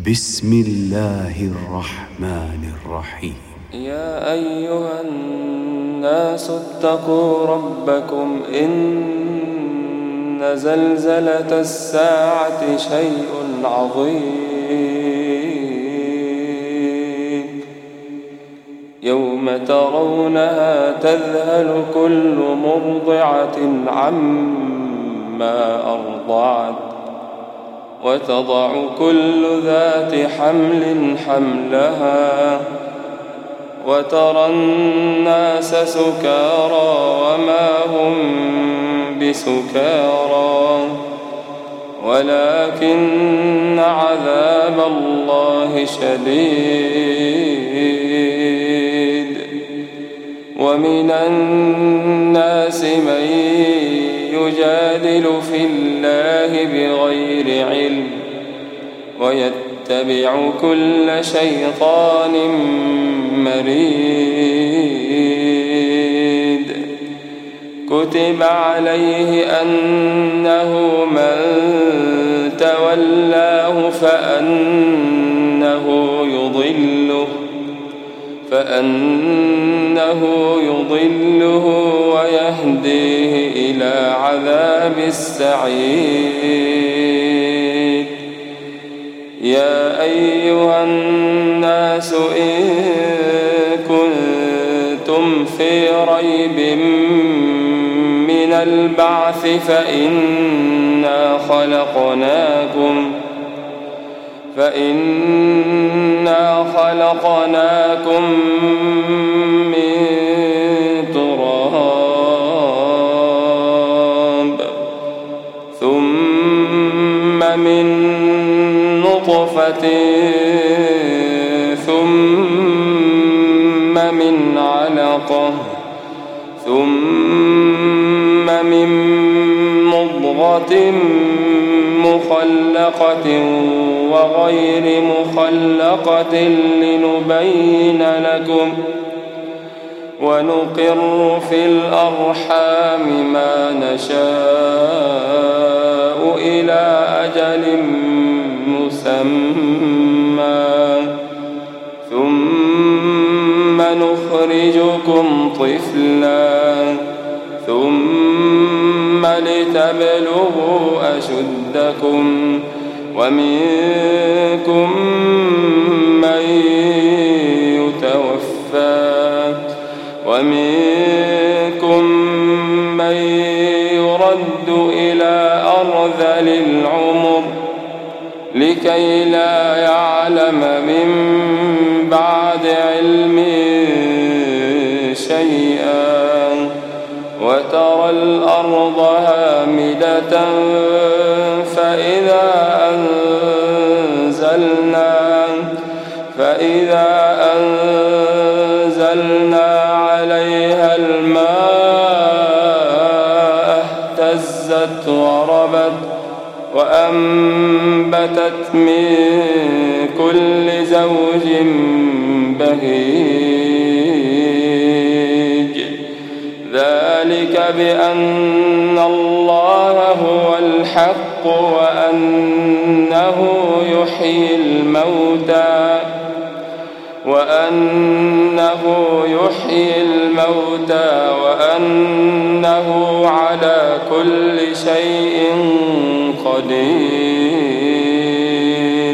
بسم الله الرحمن الرحيم. يا أيها الناس اتقوا ربكم إن زلزلة الساعة شيء عظيم يوم ترونها تذهل كل مرضعة عما أرضعت وتضع كل ذات حمل حملها وترى الناس سكارى وما هم بسكارى ولكن عذاب الله شديد. ومن الناس من يجادل في الله بغير علم ويتبع كل شيطان مريد. كتب عليه أنه من تولاه فأنه يضله ويهديه إلى عذاب السعير. يا أيها الناس إن كنتم في ريب من البعث فإنا خلقناكم من تراب ثم من نطفة ثم من علقة ثم من مضغة مخلقة وغير مخلقة لنبين لكم ونقر في الأرحام ما نشاء إلى أجل مسمى ثم نخرجكم طفلا ثم لتبلغوا أشدكم ومنكم من يتوفى ومنكم من يرد إلى أرذل العمر لكي لا يعلم من بعد علم شيئا. وترى الأرض هامدة فإذا أنزلنا عليها الماء اهتزت وربت وأنبتت من كل زوج بهيج. ذلك بأن الله هو الحق وأنه يحيي الموتى وأنه على كل شيء قدير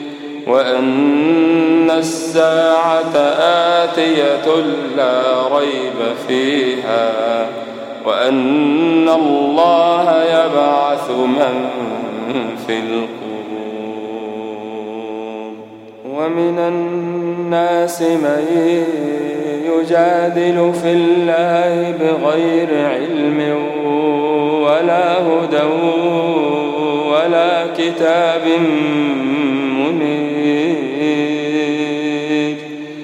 وأن الساعة آتية لا ريب فيها وأن الله يبعث من في القبور. ومن الناس من يجادل في الله بغير علم ولا هدى ولا كتاب منير.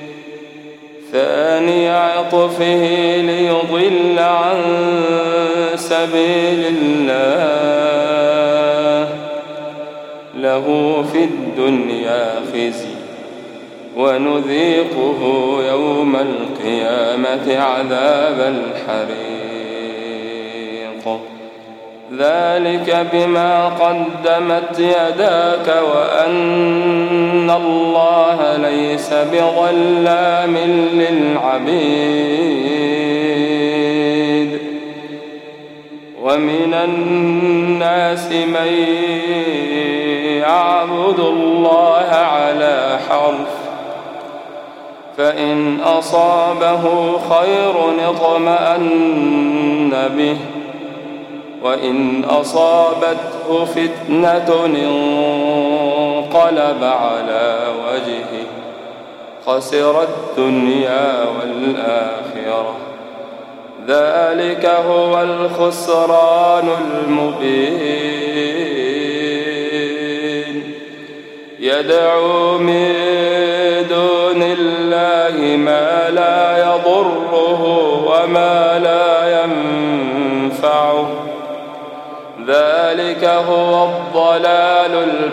ثاني عطفه ليضل عن سبيل الله له في الدنيا خزي ونذيقه يوم القيامة عذاب الحريق. ذلك بما قدمت يداك وأن الله ليس بظلام للعبيد ومن الناس من يعبد الله على حرف فإن أصابه خير اطمأن به وإن أصابته فتنة انقلب على وجهه خسر الدنيا والآخرة ذلك هو الخسران المبين يدعو من دون الله ما لا يضره وما لا ينفعه ذلك هو الضلال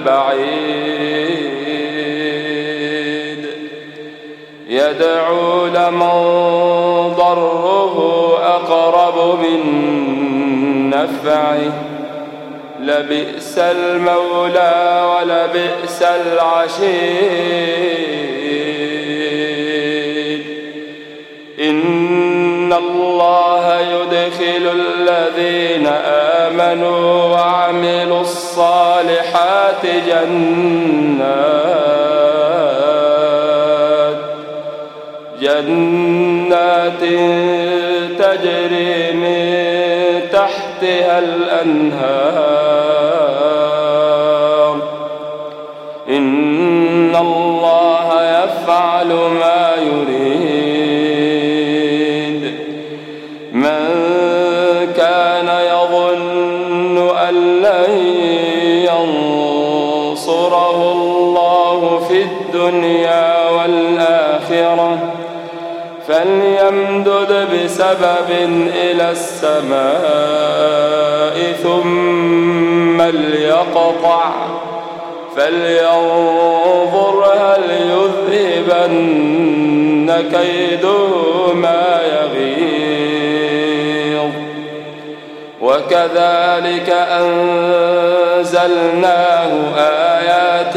البعيد يدعو لمن ضره أقرب من نفعه لبئس المولى ولبئس العشير إن الله يدخل الذين آمنوا وعملوا الصالحات جنات تجري من تحتها الأنهار إن الله يفعل ما يريد من كان يظن أن لن ينصره الله في الدنيا والآخرة فليمدد بسبب إلى السماء ثم ليقطع فلينظر هل يذهبن كيده ما يغيظ وكذلك أنزلناه آيات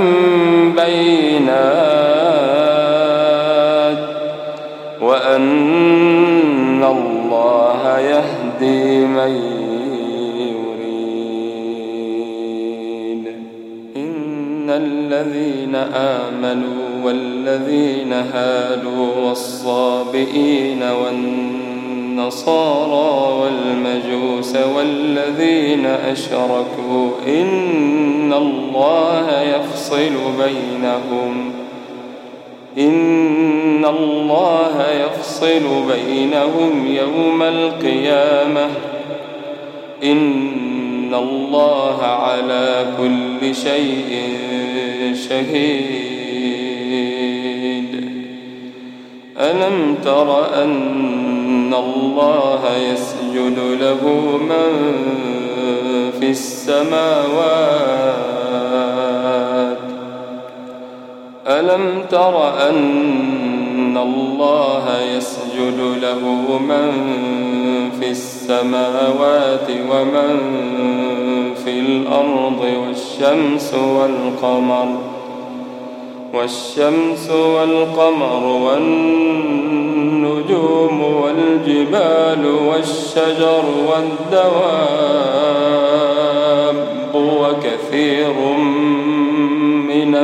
بينات وأن الله يهدي من يريد إن الذين آمنوا والذين هادوا والصابئين والنصارى والمجوس والذين أشركوا إن الله يفصل بينهم يوم القيامة إن الله على كل شيء شهيد ألم تر أن الله يسجد له من في السماوات ألم تر أن الله يسجد له من في السماوات ومن في الأرض والشمس والقمر والنجوم والجبال والشجر والدواب وكثير من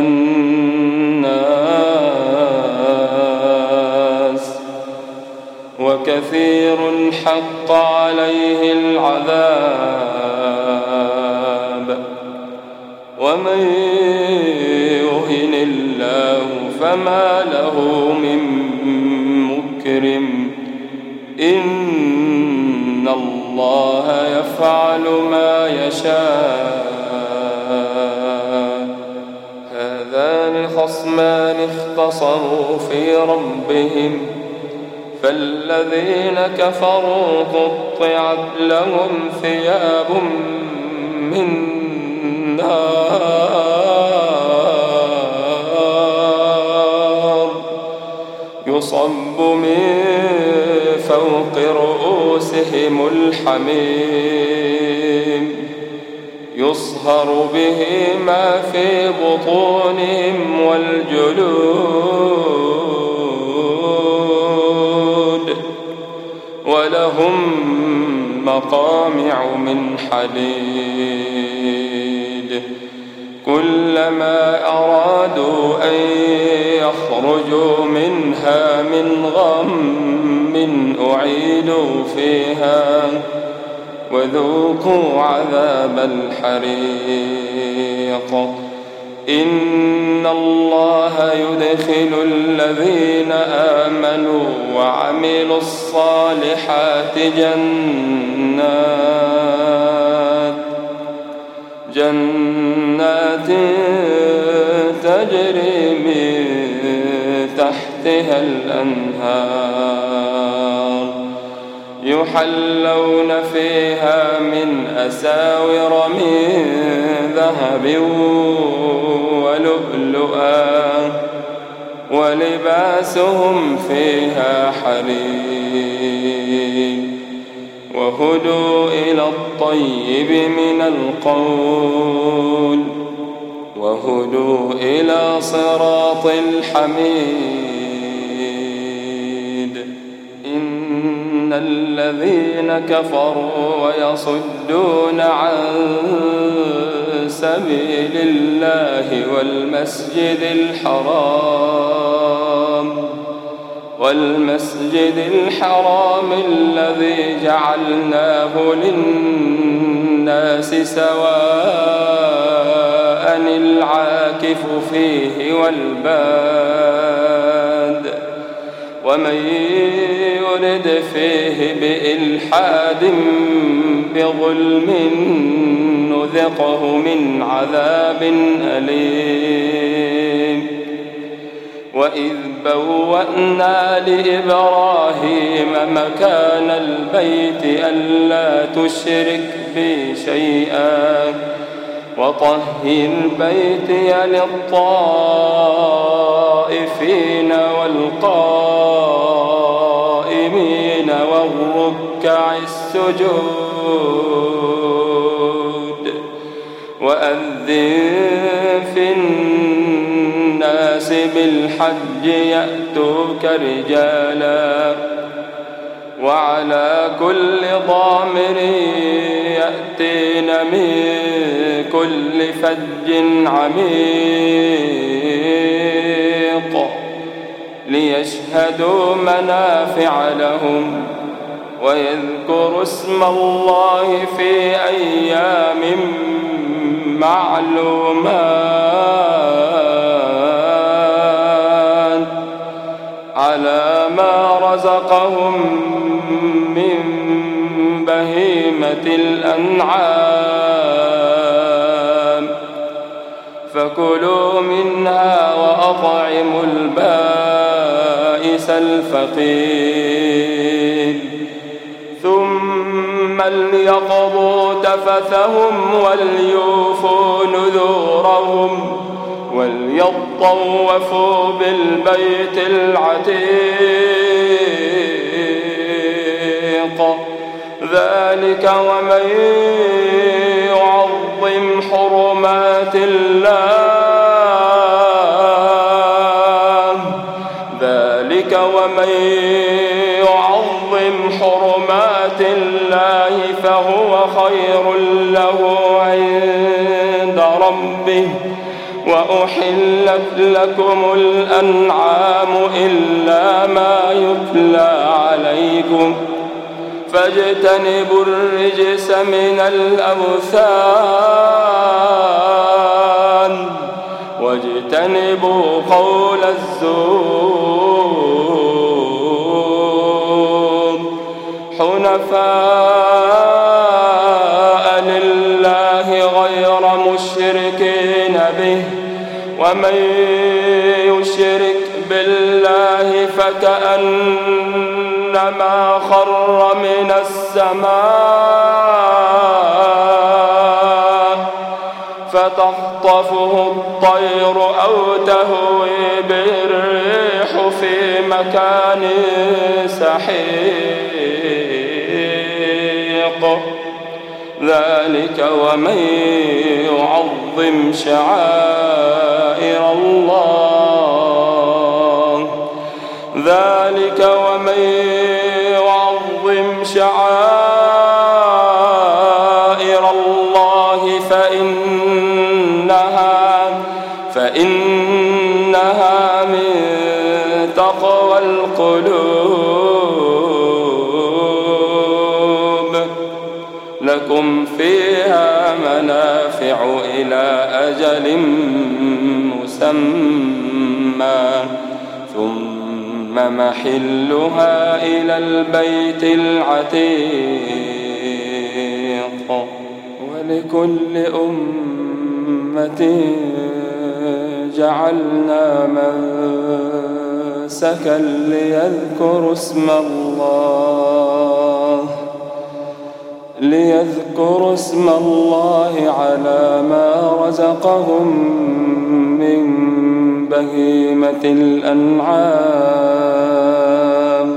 الناس وكثير حق عليه العذاب ومن يهن الله فما له من مكرم إن الله يفعل ما يشاء هذان خصمان اختصموا في ربهم فالذين كفروا قطعت لهم ثياب من نار يصب من فوق رؤوسهم الحميم يصهر به ما في بطونهم والجلود ولهم مقامع من حديد كلما أرادوا أن يخرجوا منها من غم أعيدوا فيها وذوقوا عذاب الحريق إن الله يدخل الذين آمنوا وعملوا الصالحات جنات تجري من تحتها الأنهار يحلون فيها من أساور من ذهب ولؤلؤا ولباسهم فيها حرير وهدوا إلى الطيب من القول وهدوا إلى صراط الحميد إن الذين كفروا ويصدون عن سبيل الله والمسجد الحرام الذي جعلناه للناس سواء العاكف فيه والباد ومن يرد فيه بإلحاد بظلم نذقه من عذاب أليم وإذ بوأنا لإبراهيم مكان البيت ألا تشرك بي شيئا وطهر بيتي للطائفين والقائمين والركع السجود وأذن في الناس بالحج يأتوك رجالا وعلى كل ضامر يأتين من كل فج عميق ليشهدوا منافع لهم ويذكروا اسم الله في أيام معلومات على ما رزقهم من بهيمة الأنعام فكلوا منها وأطعموا البائس الفقير ثم ليقضوا تفثهم وليوفوا نذورهم وليطوفوا بالبيت العتيق ذلك ومن يعظم حرمات الله فهو خير له عند ربه وأحلت لكم الأنعام إلا ما يتلى عليكم فاجتنبوا الرجس من الأوثان واجتنبوا قول الزور حنفاء لله غير مشركين به ومن يشرك بالله فكأنما خر من السماء فتخطفه الطير أو تهوي به الريح في مكان سحيق ذلك ومن يعظم شعائر الله ذلك ومن يعظم شعائر الله فإنها من تقوى القلوب. لكم فيها منافع إلى أجل مسمى ثم محلها إلى البيت العتيق. ولكل أمة جعلنا منسكا ليذكروا اسم الله على ما رزقهم من بهيمة الأنعام.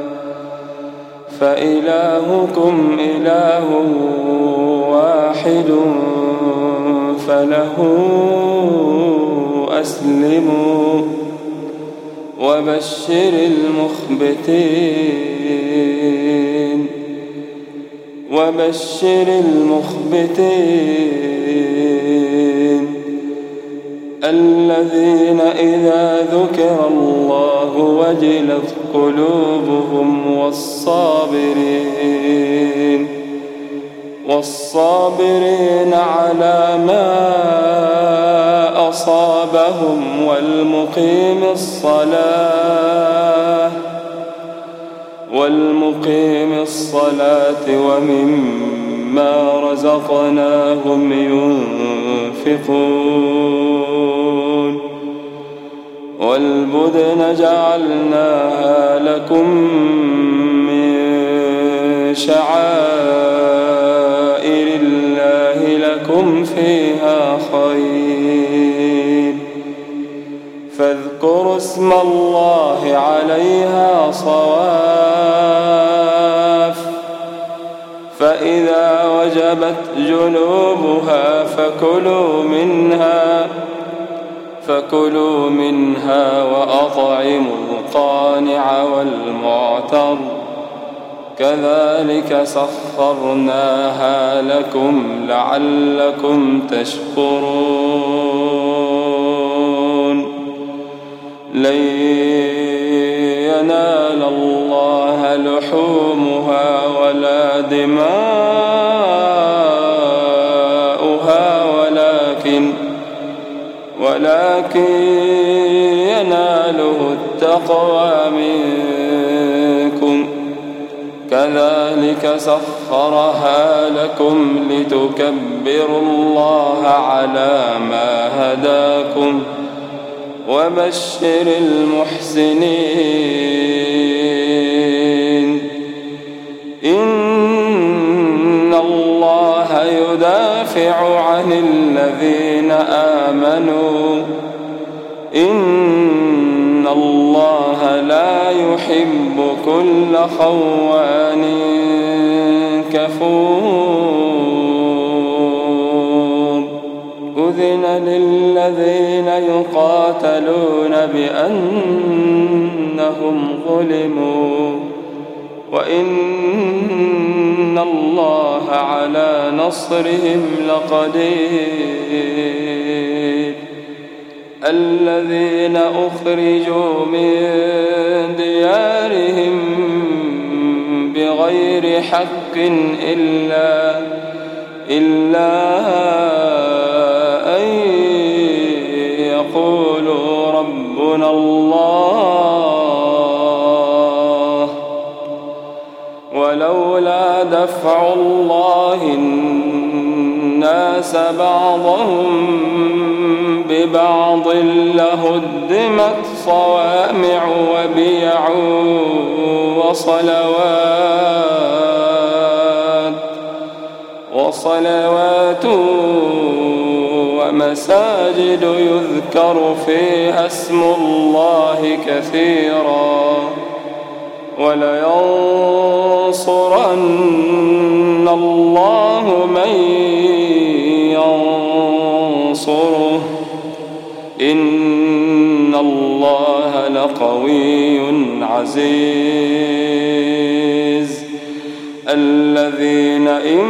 فإلهكم إله واحد فله أسلموا. وبشر المخبتين الذين إذا ذكر الله وجلت قلوبهم والصابرين على ما أصابهم والمقيم الصلاة ومما رزقناهم ينفقون. والبدن جعلناها لكم من شعائر الله لكم فيها خير فاذكروا اسم الله عليها صواف. فإذا وجبت جنوبها فكلوا منها وأطعموا القانع والمعتر كذلك سخرناها لكم لعلكم تشكرون. لن ينال الله لحومها ولا دماؤها ولكن يناله التقوى منكم. كذلك سخرها لكم لتكبروا الله على ما هداكم. وبشر المحسنين. إن الله يدافع عن الذين آمنوا إن الله لا يحب كل خوان كفور. أذن للذين يقاتلون بأنهم ظلموا وإن الله على نصرهم لقدير. الذين أخرجوا من ديارهم بغير حق إلا أن يقولوا ربنا الله ولولا دفع الله الناس بعضهم ببعض لهدمت صوامع وبيع وصلوات ومساجد يذكر فيها اسم الله كثيرا ولينصرن الله من ينصره إن الله لقوي عزيز الذين إن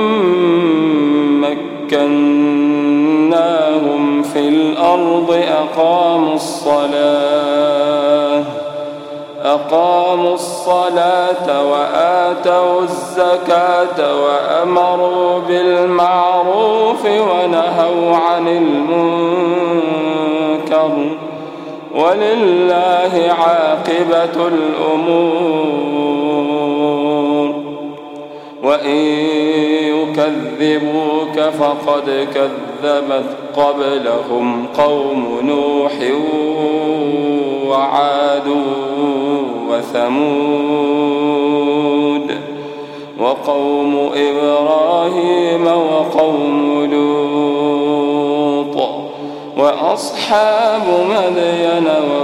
مكناهم في الأرض أقاموا الصلاة وآتوا الزكاة وأمروا بالمعروف ونهوا عن المنكر ولله عاقبة الأمور وإن يكذبوك فقد كذبت قبلهم قوم نوح وعاد وثمود وقوم إبراهيم وقوم لوط وأصحاب مدين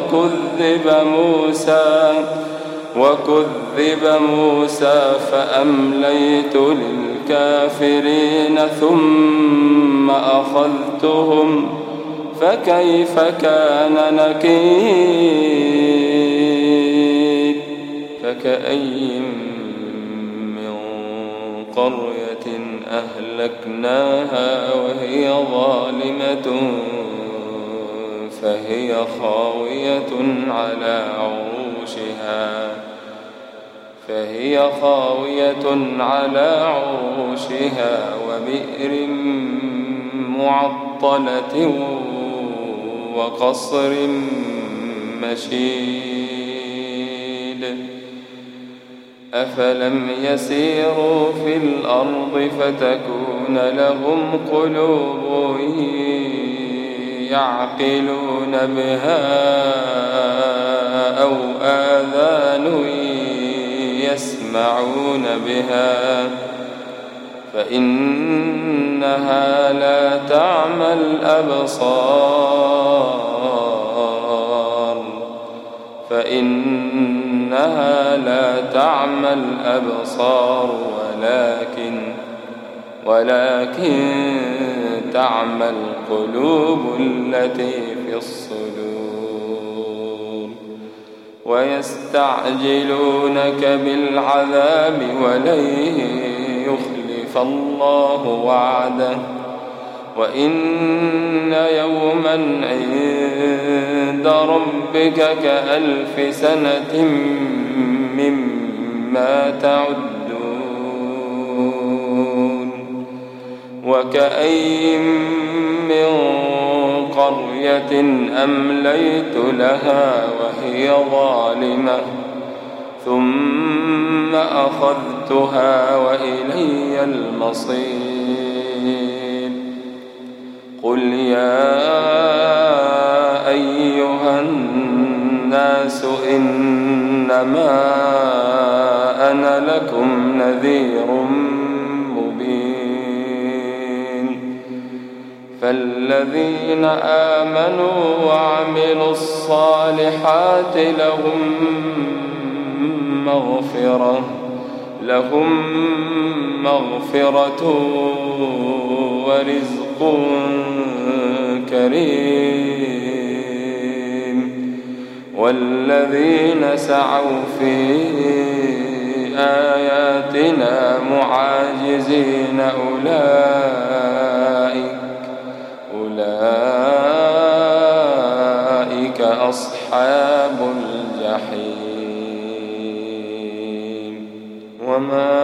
وكذب موسى فأمليت للكافرين ثم أخذتهم فكيف كان نكير فكأي من قرية أهلكناها وهي ظالمة فهي خاوية على عروشها وبئر معطلة وقصر مشيد أفلم يسيروا في الأرض فتكون لهم قلوب يعقلون بها أو آذان يسمعون بها فإنها لا تعمى الأبصار ولكن تعمى القلوب التي في الصدور ويستعجلونك بالعذاب ولن يخلف الله وعده وإن يوما عند ربك كألف سنة مما تعدون وكأي من قرية أمليت لها وهي ظالمة ثم أخذتها وإلي المصير قل يا أيها الناس إنما أنا لكم نذير مبين فالذين آمنوا وعملوا الصالحات لهم مغفرة ورزق كريم والذين سعوا في آياتنا معاجزين أولئك أصحاب الجحيم وما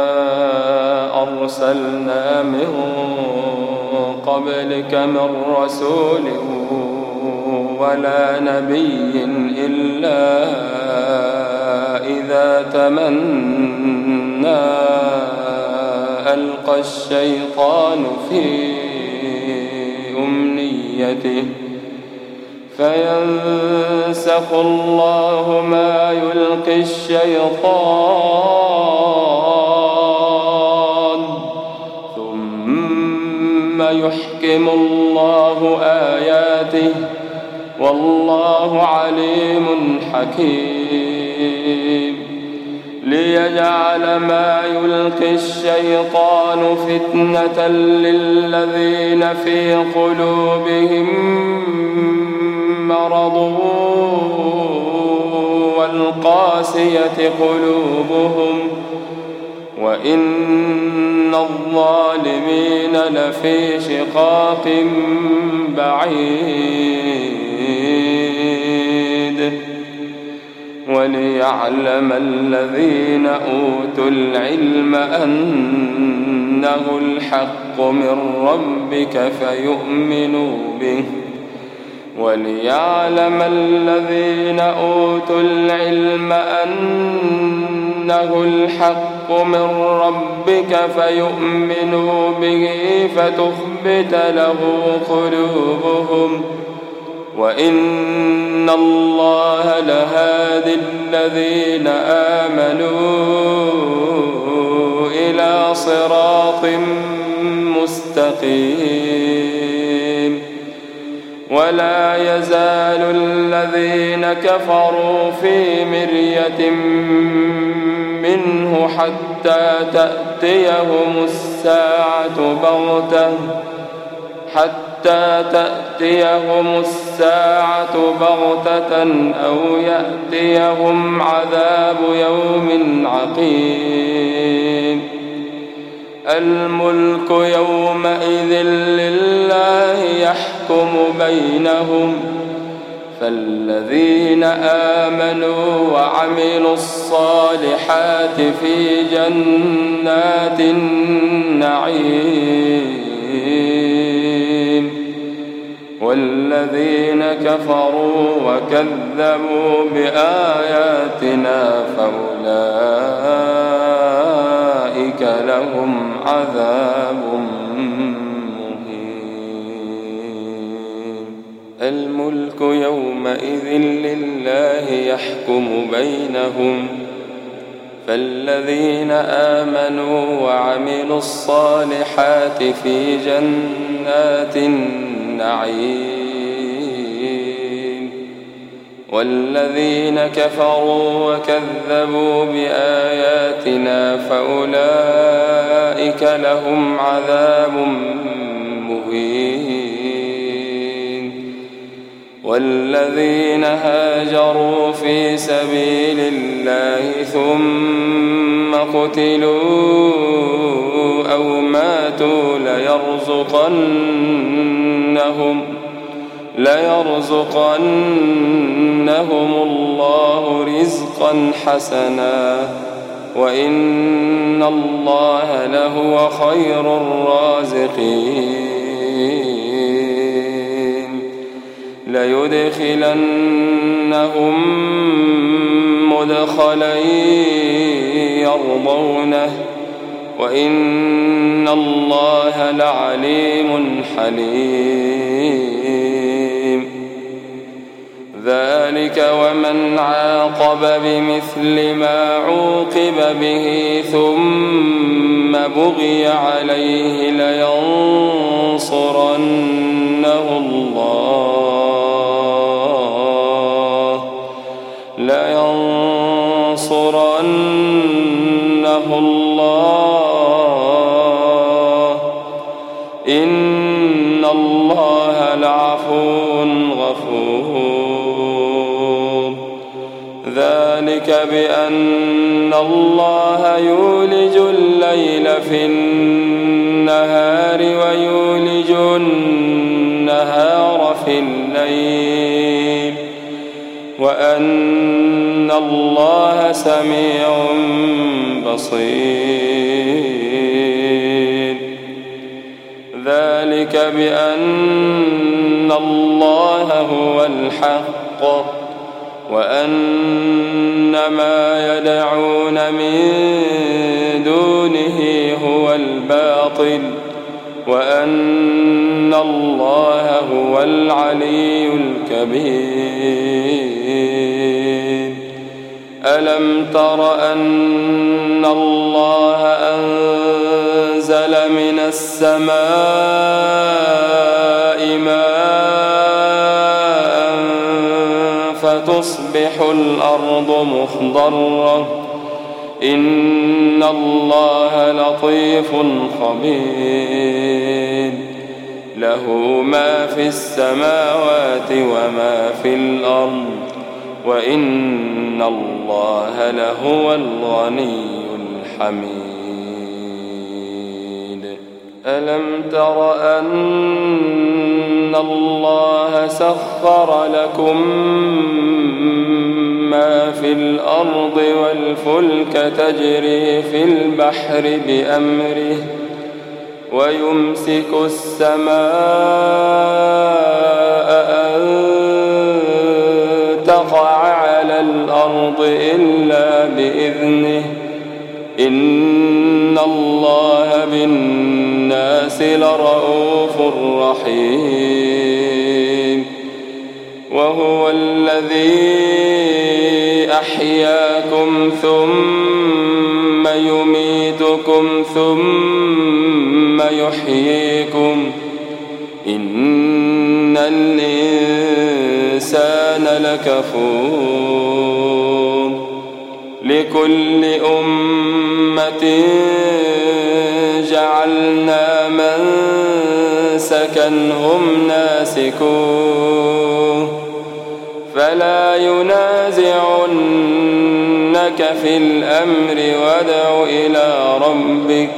أرسلنا من قبلك من رسول ولا نبي إلا إذا تمنى ألقى الشيطان في أمنيته فينسخ الله ما يلقي الشيطان ثم يحكم الله آياته والله عليم حكيم ليجعل ما يلقي الشيطان فتنة للذين في قلوبهم مرض القاسية قلوبهم وإن الظالمين لفي شقاق بعيد وليعلم الذين أوتوا العلم أنه الحق من ربك فيؤمنوا به وليعلم الذين أوتوا العلم أنه الحق من ربك فيؤمنوا به فتخبت له قلوبهم وإن الله لهادي الذين آمنوا إلى صراط مستقيم ولا يزال الذين كفروا في مرية منه حتى تأتيهم الساعة بغتة أو يأتيهم عذاب يوم عقيم الملك يومئذ لله يحكم بينهم فالذين آمنوا وعملوا الصالحات في جنات النعيم والذين كفروا وكذبوا بآياتنا فأولئك لهم عذاب مهين الملك يومئذ لله يحكم بينهم فالذين آمنوا وعملوا الصالحات في جنات النعيم والذين كفروا وكذبوا بآياتنا فأولئك لهم عذاب مهين والذين هاجروا في سبيل الله ثم قتلوا أو ماتوا ليرزقنهم الله رزقا حسنا وإن الله لهو خير الرازقين ليدخلنهم مدخلا يرضونه وإن الله لعليم حليم ذلك ومن عاقب بمثل ما عوقب به ثم بغي عليه لينصرنه الله إن الله لعفو غفور ذلك بأن الله يولج الليل في النهار ويولج النهار في الليل وأن الله سميع بصير ذلك بأن الله هو الحق وأن ما يدعون من دونه هو الباطل وأن الله هو العلي الكبير ألم تر أن الله أنزل من السماء ماء فتصبح الأرض مخضرة إن الله لطيف خبير له ما في السماوات وما في الأرض وإن الله لهو الغني الحميد. ألم تر أن الله سخر لكم ما في الأرض والفلك تجري في البحر بأمره ويمسك السماء أن تقع على الأرض إلا بإذنه إن الله بالناس لرءوف رحيم. وهو الذي أحياكم ثم يميتكم ثم يحييكم إن الإنسان لكفور. لكل أمة جعلنا منسكا هم ناسكوه فلا ينازعنك في الأمر وادع إلى ربك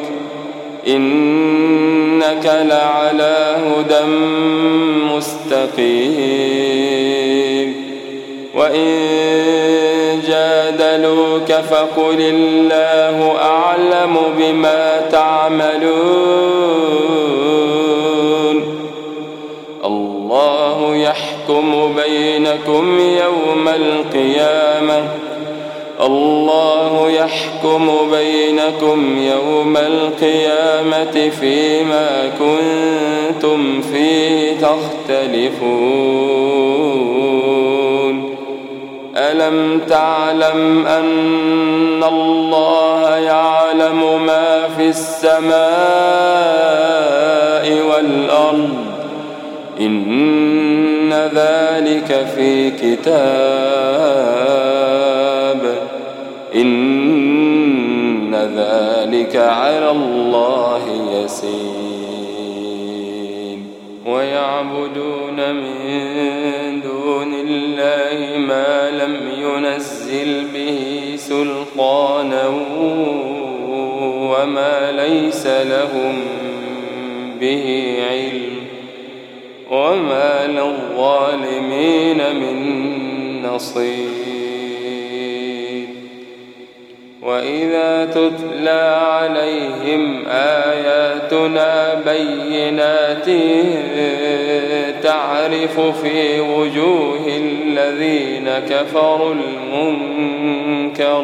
إنك لعلى هدى مستقيم. وإن جادلوك فقل الله أعلم بما تعملون الله يحكم بينكم يوم القيامة الله يحكم بينكم يوم القيامة فيما كنتم فيه تختلفون. ألم تعلم أن الله يعلم ما في السماء والأرض إن ذلك في كتاب إن ذلك على الله يسير. ويعبدون من دون الله ما لم ينزل به سلطانا وما ليس لهم به علم وما للظالمين من نصير. وإذا تتلى عليهم آياتنا بينات تعرف في وجوه الذين كفروا المنكر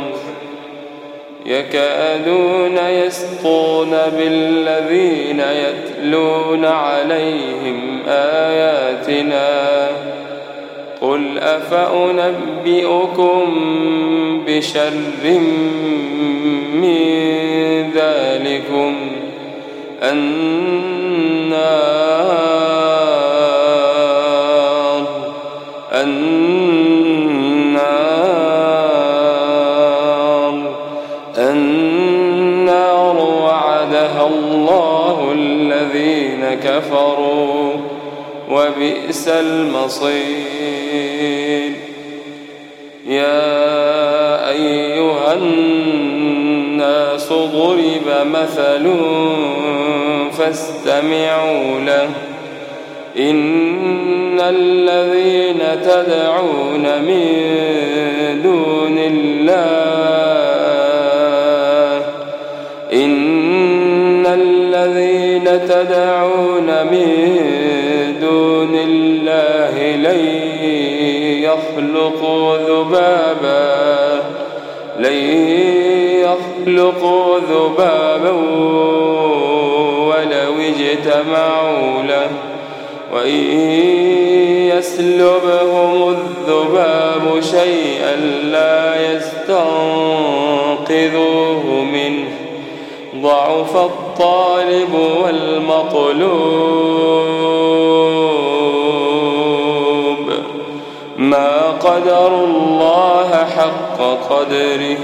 يكادون يسطون بالذين يتلون عليهم آياتنا قل أفأنبئكم بشر من ذلكم النار وعدها الله الذين كفروا وبئس المصير. يا أيها الناس ضرب مثل فاستمعوا له إن الذين تدعون من دون الله إن الذين تدعون من دون الله لن يخلقوا ذبابا ولو اجتمعوا له وإن يسلبهم الذباب شيئا لا يستنقذوه منه ضعف الطالب والمطلوب ما قدروا الله حق قدره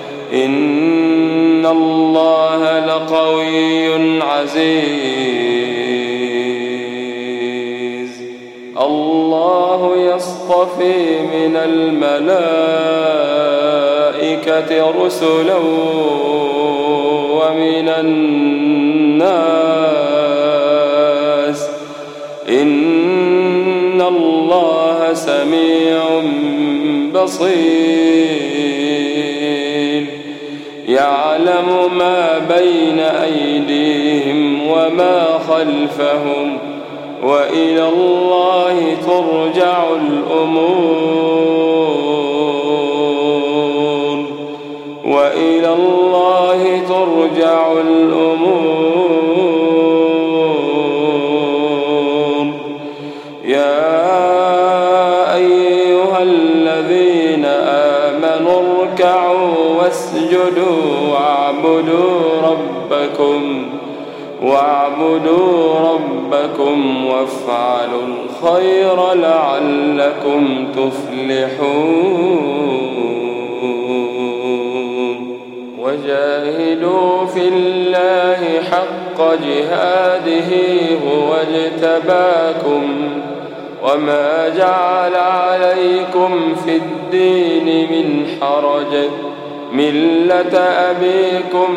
إن الله لقوي عزيز. الله يصطفي من الملائكة رسلا ومن الناس إن الله سميع بصير يعلم ما بين أيديهم وما خلفهم وإلى الله ترجع الأمور وإلى الله ترجع الأمور يا أيها الذين آمنوا اركعوا واسجدوا واعبدوا ربكم وافعلوا الخير لعلكم تفلحون وجاهدوا في الله حق جهاده هو اجتباكم وما جعل عليكم في الدين من حرج ملة أبيكم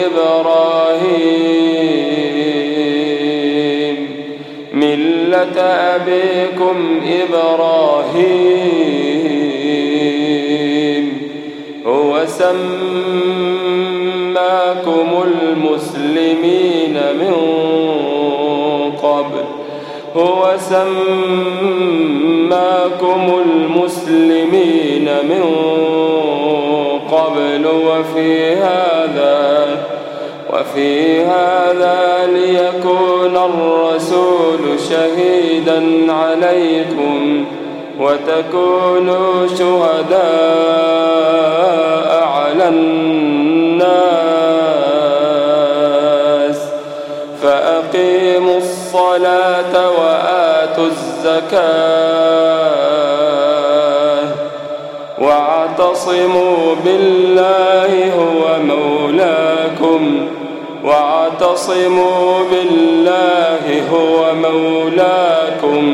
إبراهيم هو سماكم المسلمين من قبل وفي هذا ليكون الرسول شهيدا عليكم وتكونوا شهداء على الناس فأقيموا الصلاة وآتوا الزكاة واعتصموا بالله هو مولاكم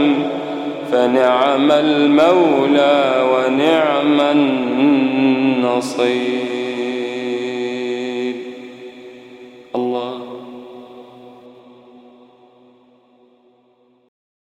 فنعم المولى ونعم النصير.